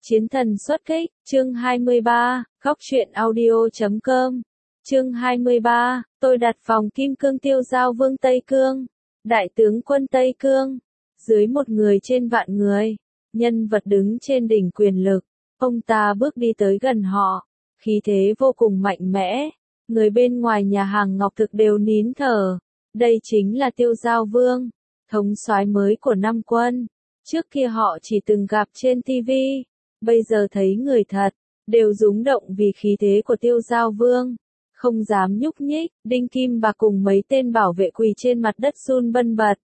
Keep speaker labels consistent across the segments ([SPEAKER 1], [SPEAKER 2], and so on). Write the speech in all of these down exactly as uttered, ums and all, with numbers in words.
[SPEAKER 1] Chiến thần xuất kích, chương hai mươi ba, góc truyện audio chấm com. Chương hai mươi ba, tôi đặt phòng kim cương tiêu giao vương Tây Cương. Đại tướng quân Tây Cương. Dưới một người trên vạn người, nhân vật đứng trên đỉnh quyền lực. Ông ta bước đi tới gần họ, khí thế vô cùng mạnh mẽ. Người bên ngoài nhà hàng Ngọc Thực đều nín thở. Đây chính là Tiêu Giao Vương, thống soái mới của năm quân. Trước kia họ chỉ từng gặp trên ti vi, bây giờ thấy người thật, đều rúng động vì khí thế của Tiêu Giao Vương, không dám nhúc nhích. Đinh Kim Bạc cùng mấy tên bảo vệ quỳ trên mặt đất run bần bật.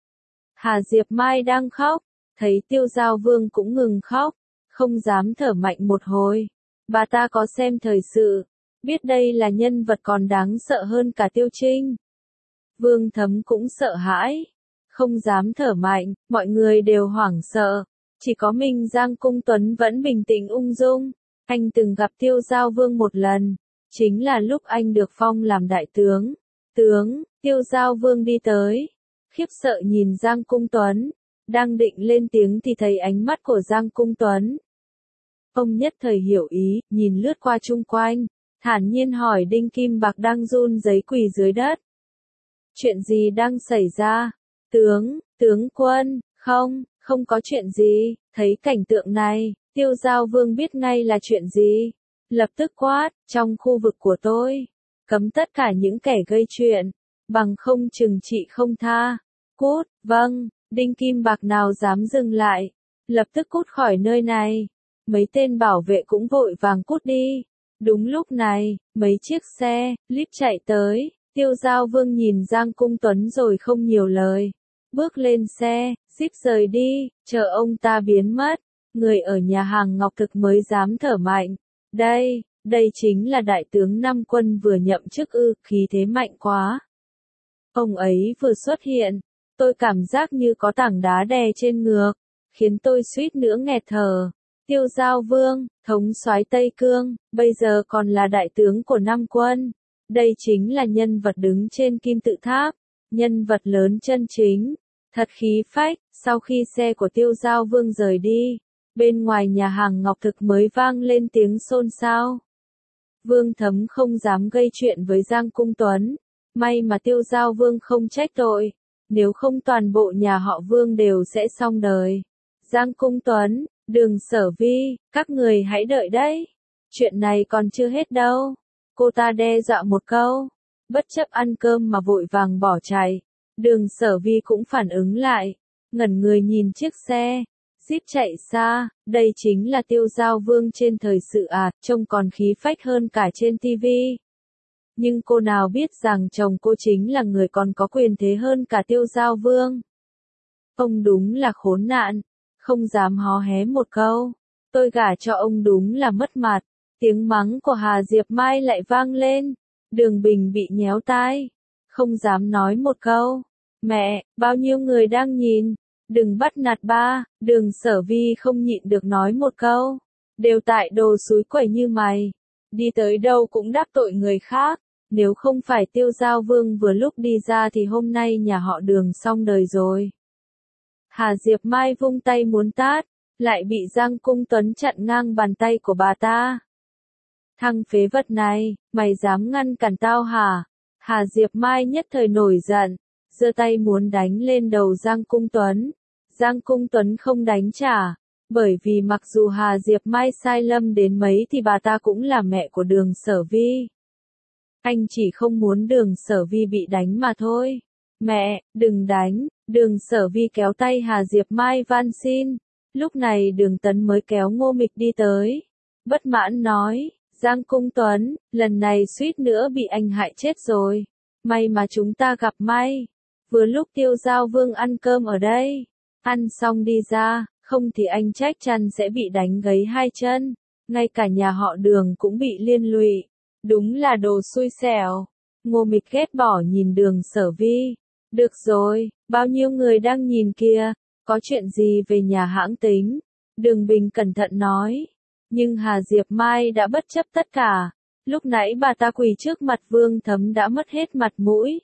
[SPEAKER 1] Hà Diệp Mai đang khóc, thấy Tiêu Giao Vương cũng ngừng khóc, không dám thở mạnh một hồi. Bà ta có xem thời sự, biết đây là nhân vật còn đáng sợ hơn cả Tiêu Trinh. Vương Thấm cũng sợ hãi, không dám thở mạnh, mọi người đều hoảng sợ. Chỉ có mình Giang Cung Tuấn vẫn bình tĩnh ung dung. Anh từng gặp Tiêu Giao Vương một lần, chính là lúc anh được phong làm đại tướng. Tướng, Tiêu Giao Vương đi tới, khiếp sợ nhìn Giang Cung Tuấn, đang định lên tiếng thì thấy ánh mắt của Giang Cung Tuấn. Ông nhất thời hiểu ý, nhìn lướt qua chung quanh, thản nhiên hỏi Đinh Kim Bạc đang run rẩy quỳ dưới đất. Chuyện gì đang xảy ra? Tướng, tướng quân, không, không có chuyện gì. Thấy cảnh tượng này, Tiêu Giao Vương biết ngay là chuyện gì. Lập tức quát, trong khu vực của tôi, cấm tất cả những kẻ gây chuyện, bằng không trừng trị không tha. Cút, vâng, Đinh Kim Bạc nào dám dừng lại, lập tức cút khỏi nơi này. Mấy tên bảo vệ cũng vội vàng cút đi. Đúng lúc này, mấy chiếc xe, líp chạy tới. Tiêu Giao Vương nhìn Giang Cung Tuấn rồi không nhiều lời, bước lên xe, xích rời đi, chờ ông ta biến mất. Người ở nhà hàng Ngọc Thực mới dám thở mạnh. Đây, đây chính là đại tướng năm quân vừa nhậm chức ư, khí thế mạnh quá. Ông ấy vừa xuất hiện, tôi cảm giác như có tảng đá đè trên ngực, khiến tôi suýt nữa nghẹt thở. Tiêu Giao Vương, thống soái Tây Cương, bây giờ còn là đại tướng của năm quân. Đây chính là nhân vật đứng trên kim tự tháp, nhân vật lớn chân chính, thật khí phách. Sau khi xe của Tiêu Giao Vương rời đi, bên ngoài nhà hàng Ngọc Thực mới vang lên tiếng xôn xao. Vương Thấm không dám gây chuyện với Giang Cung Tuấn, may mà Tiêu Giao Vương không trách tội, nếu không toàn bộ nhà họ Vương đều sẽ xong đời. Giang Cung Tuấn, Đường Sở Vi, các người hãy đợi đấy, chuyện này còn chưa hết đâu. Cô ta đe dọa một câu, bất chấp ăn cơm mà vội vàng bỏ chạy. Đường Sở Vi cũng phản ứng lại, ngẩn người nhìn chiếc xe, Jeep chạy xa. Đây chính là Tiêu Giao Vương trên thời sự à, trông còn khí phách hơn cả trên ti vi. Nhưng cô nào biết rằng chồng cô chính là người còn có quyền thế hơn cả Tiêu Giao Vương. Ông đúng là khốn nạn, không dám hó hé một câu. Tôi gả cho ông đúng là mất mặt. Tiếng mắng của Hà Diệp Mai lại vang lên. Đường Bình bị nhéo tai, không dám nói một câu. Mẹ, bao nhiêu người đang nhìn, đừng bắt nạt ba. Đường Sở Vi không nhịn được nói một câu. Đều tại đồ xúi quẩy như mày, đi tới đâu cũng đáp tội người khác. Nếu không phải Tiêu Giao Vương vừa lúc đi ra thì hôm nay nhà họ Đường xong đời rồi. Hà Diệp Mai vung tay muốn tát, lại bị Giang Cung Tuấn chặn ngang bàn tay của bà ta. Thằng phế vật này, mày dám ngăn cản tao hả? Hà Diệp Mai nhất thời nổi giận, giơ tay muốn đánh lên đầu Giang Cung Tuấn. Giang Cung Tuấn không đánh trả, bởi vì mặc dù Hà Diệp Mai sai lầm đến mấy thì bà ta cũng là mẹ của Đường Sở Vi. Anh chỉ không muốn Đường Sở Vi bị đánh mà thôi. Mẹ, đừng đánh. Đường Sở Vi kéo tay Hà Diệp Mai van xin. Lúc này Đường Tấn mới kéo Ngô Mịch đi tới, bất mãn nói, Giang Cung Tuấn, lần này suýt nữa bị anh hại chết rồi. May mà chúng ta gặp may. Vừa lúc Tiêu Giao Vương ăn cơm ở đây. Ăn xong đi ra, không thì anh chắc chắn sẽ bị đánh gãy hai chân. Ngay cả nhà họ Đường cũng bị liên lụy. Đúng là đồ xui xẻo. Ngô Mịch ghét bỏ nhìn Đường Sở Vi. Được rồi, bao nhiêu người đang nhìn kìa, có chuyện gì về nhà hãng tính. Đường Bình cẩn thận nói. Nhưng Hà Diệp Mai đã bất chấp tất cả. Lúc nãy bà ta quỳ trước mặt Vương Thấm đã mất hết mặt mũi.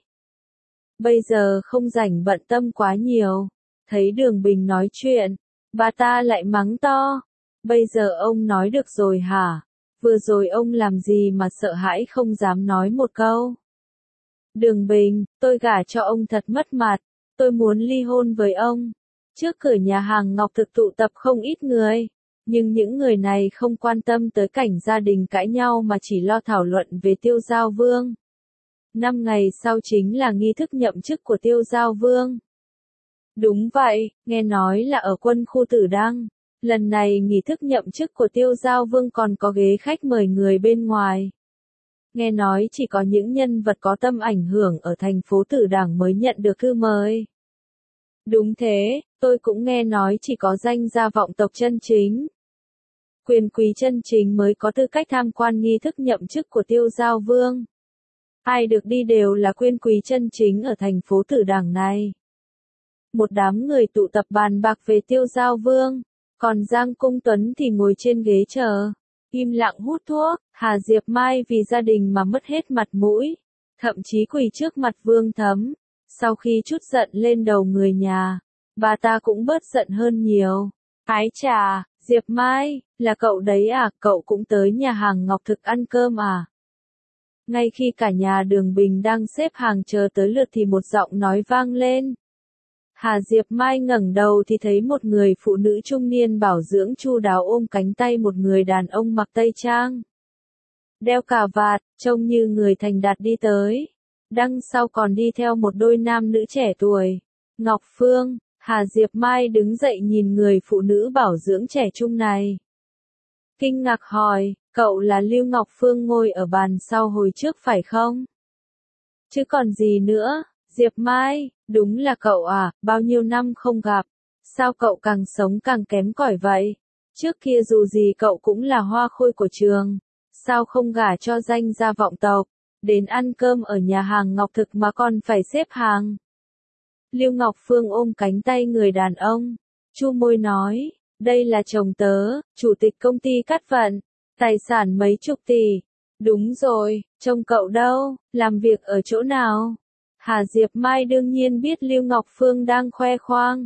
[SPEAKER 1] Bây giờ không rảnh bận tâm quá nhiều. Thấy Đường Bình nói chuyện, bà ta lại mắng to. Bây giờ ông nói được rồi hả? Vừa rồi ông làm gì mà sợ hãi không dám nói một câu? Đường Bình, tôi gả cho ông thật mất mặt, tôi muốn ly hôn với ông. Trước cửa nhà hàng Ngọc Thực tụ tập không ít người, nhưng những người này không quan tâm tới cảnh gia đình cãi nhau mà chỉ lo thảo luận về Tiêu Giao Vương. Năm ngày sau chính là nghi thức nhậm chức của Tiêu Giao Vương. Đúng vậy, nghe nói là ở quân khu Tử Đăng. Lần này nghi thức nhậm chức của Tiêu Giao Vương còn có ghế khách mời người bên ngoài. Nghe nói chỉ có những nhân vật có tâm ảnh hưởng ở thành phố Tử Đằng mới nhận được thư mời. Đúng thế, tôi cũng nghe nói chỉ có danh gia vọng tộc chân chính, quyền quý chân chính mới có tư cách tham quan nghi thức nhậm chức của Tiêu Giao Vương. Ai được đi đều là quyền quý chân chính ở thành phố Tử Đằng này. Một đám người tụ tập bàn bạc về Tiêu Giao Vương, còn Giang Cung Tuấn thì ngồi trên ghế chờ, im lặng hút thuốc. Hà Diệp Mai vì gia đình mà mất hết mặt mũi, thậm chí quỳ trước mặt Vương Thấm. Sau khi trút giận lên đầu người nhà, bà ta cũng bớt giận hơn nhiều. Ái chà, Diệp Mai, là cậu đấy à, cậu cũng tới nhà hàng Ngọc Thực ăn cơm à? Ngay khi cả nhà Đường Bình đang xếp hàng chờ tới lượt thì một giọng nói vang lên. Hà Diệp Mai ngẩng đầu thì thấy một người phụ nữ trung niên bảo dưỡng chu đáo ôm cánh tay một người đàn ông mặc tây trang, đeo cà vạt, trông như người thành đạt đi tới. Đằng sau còn đi theo một đôi nam nữ trẻ tuổi. Ngọc Phương, Hà Diệp Mai đứng dậy nhìn người phụ nữ bảo dưỡng trẻ trung này. Kinh ngạc hỏi, cậu là Lưu Ngọc Phương ngồi ở bàn sau hồi trước phải không? Chứ còn gì nữa, Diệp Mai, đúng là cậu à, bao nhiêu năm không gặp. Sao cậu càng sống càng kém cỏi vậy? Trước kia dù gì cậu cũng là hoa khôi của trường. Sao không gả cho danh gia vọng tộc? Đến ăn cơm ở nhà hàng Ngọc Thực mà còn phải xếp hàng. Lưu Ngọc Phương ôm cánh tay người đàn ông, chu môi nói, đây là chồng tớ, chủ tịch công ty Cát Vận, tài sản mấy chục tỷ. Đúng rồi, chồng cậu đâu, làm việc ở chỗ nào? Hà Diệp Mai đương nhiên biết Lưu Ngọc Phương đang khoe khoang.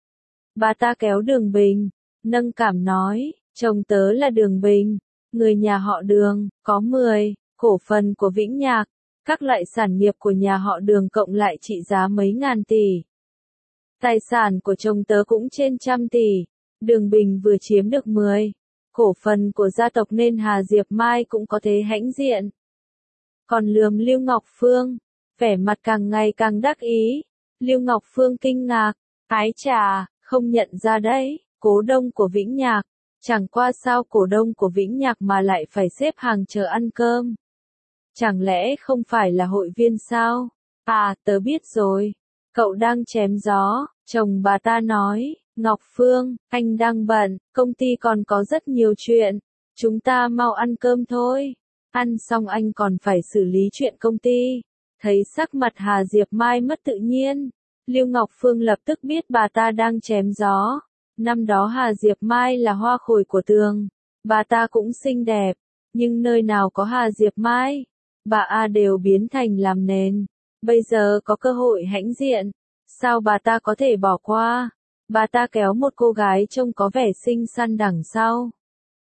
[SPEAKER 1] Bà ta kéo Đường Bình, nâng cảm nói, chồng tớ là Đường Bình, người nhà họ Đường, có mười cổ phần của Vĩnh Nhạc, các loại sản nghiệp của nhà họ Đường cộng lại trị giá mấy ngàn tỷ. Tài sản của chồng tớ cũng trên trăm tỷ. Đường Bình vừa chiếm được mười cổ phần của gia tộc nên Hà Diệp Mai cũng có thế hãnh diện. Còn lườm Lưu Ngọc Phương, vẻ mặt càng ngày càng đắc ý. Lưu Ngọc Phương kinh ngạc, ái chà, không nhận ra đấy, cổ đông của Vĩnh Nhạc. Chẳng qua sao cổ đông của Vĩnh Nhạc mà lại phải xếp hàng chờ ăn cơm. Chẳng lẽ không phải là hội viên sao? À, tớ biết rồi. Cậu đang chém gió, chồng bà ta nói, Ngọc Phương, anh đang bận, công ty còn có rất nhiều chuyện. Chúng ta mau ăn cơm thôi. Ăn xong anh còn phải xử lý chuyện công ty. Thấy sắc mặt Hà Diệp Mai mất tự nhiên, Lưu Ngọc Phương lập tức biết bà ta đang chém gió. Năm đó Hà Diệp Mai là hoa khôi của Tường. Bà ta cũng xinh đẹp, nhưng nơi nào có Hà Diệp Mai, bà A đều biến thành làm nền. Bây giờ có cơ hội hãnh diện, sao bà ta có thể bỏ qua? Bà ta kéo một cô gái trông có vẻ xinh xắn đằng sau.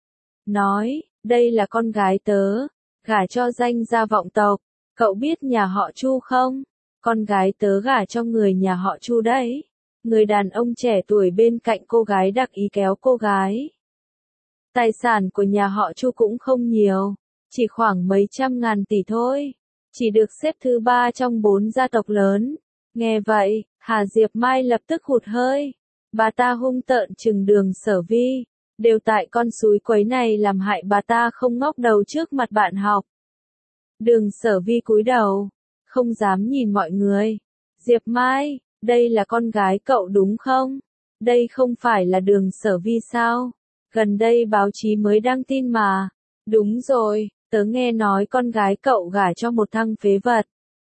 [SPEAKER 1] Nói, đây là con gái tớ, gả cho danh gia vọng tộc. Cậu biết nhà họ Chu không? Con gái tớ gả cho người nhà họ Chu đấy. Người đàn ông trẻ tuổi bên cạnh cô gái đặc ý kéo cô gái. Tài sản của nhà họ Chu cũng không nhiều, chỉ khoảng mấy trăm ngàn tỷ thôi. Chỉ được xếp thứ ba trong bốn gia tộc lớn. Nghe vậy, Hà Diệp Mai lập tức hụt hơi. Bà ta hung tợn trừng Đường Sở Vi. Đều tại con xúi quấy này làm hại bà ta không ngóc đầu trước mặt bạn học. Đường Sở Vi cúi đầu, không dám nhìn mọi người. Diệp Mai, đây là con gái cậu đúng không? Đây không phải là Đường Sở Vi sao? Gần đây báo chí mới đăng tin mà. Đúng rồi, tớ nghe nói con gái cậu gả cho một thằng phế vật.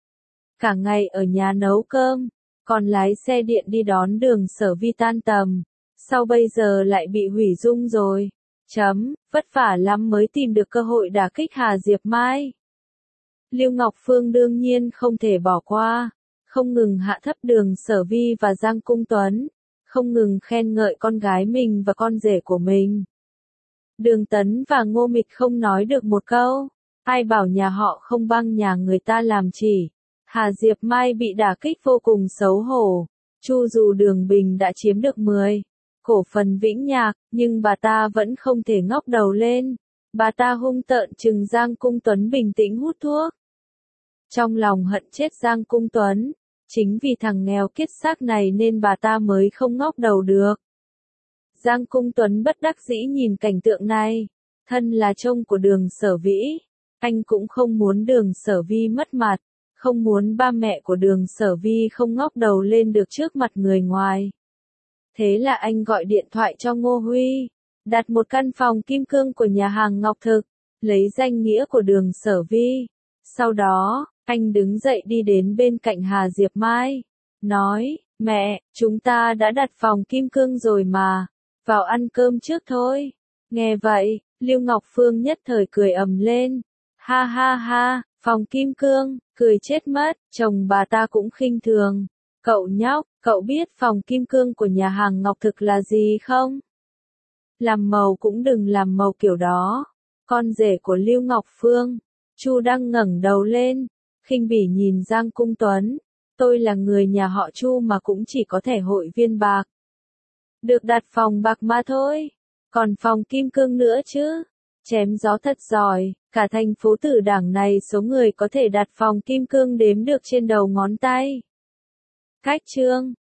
[SPEAKER 1] Cả ngày ở nhà nấu cơm, còn lái xe điện đi đón Đường Sở Vi tan tầm. Sau bây giờ lại bị hủy dung rồi. Chấm, vất vả lắm mới tìm được cơ hội đả kích Hà Diệp Mai. Lưu Ngọc Phương đương nhiên không thể bỏ qua, không ngừng hạ thấp Đường Sở Vi và Giang Cung Tuấn, không ngừng khen ngợi con gái mình và con rể của mình. Đường Tấn và Ngô Mịch không nói được một câu. Ai bảo nhà họ không băng nhà người ta làm chỉ. Hà Diệp Mai bị đả kích vô cùng xấu hổ. Chu dù Đường Bình đã chiếm được mười cổ phần Vĩnh Nhạc, nhưng bà ta vẫn không thể ngóc đầu lên. Bà ta hung tợn trừng Giang Cung Tuấn bình tĩnh hút thuốc. Trong lòng hận chết Giang Cung Tuấn. Chính vì thằng nghèo kiết xác này nên bà ta mới không ngóc đầu được. Giang Cung Tuấn bất đắc dĩ nhìn cảnh tượng này. Thân là chồng của Đường Sở Vĩ. Anh cũng không muốn Đường Sở Vi mất mặt. Không muốn ba mẹ của Đường Sở Vi không ngóc đầu lên được trước mặt người ngoài. Thế là anh gọi điện thoại cho Ngô Huy. Đặt một căn phòng kim cương của nhà hàng Ngọc Thực. Lấy danh nghĩa của Đường Sở Vi. Sau đó, anh đứng dậy đi đến bên cạnh Hà Diệp Mai. Nói, mẹ, chúng ta đã đặt phòng kim cương rồi mà. Vào ăn cơm trước thôi. Nghe vậy, Lưu Ngọc Phương nhất thời cười ầm lên. Ha ha ha, phòng kim cương, cười chết mất, chồng bà ta cũng khinh thường. Cậu nhóc, cậu biết phòng kim cương của nhà hàng Ngọc Thực là gì không? Làm màu cũng đừng làm màu kiểu đó. Con rể của Lưu Ngọc Phương, Chu Đăng ngẩng đầu lên, khinh bỉ nhìn Giang Cung Tuấn. Tôi là người nhà họ Chu mà cũng chỉ có thể hội viên bạc. Được đặt phòng bạc mà thôi. Còn phòng kim cương nữa chứ. Chém gió thật giỏi, cả thành phố Tử Đảng này số người có thể đặt phòng kim cương đếm được trên đầu ngón tay. Cách chương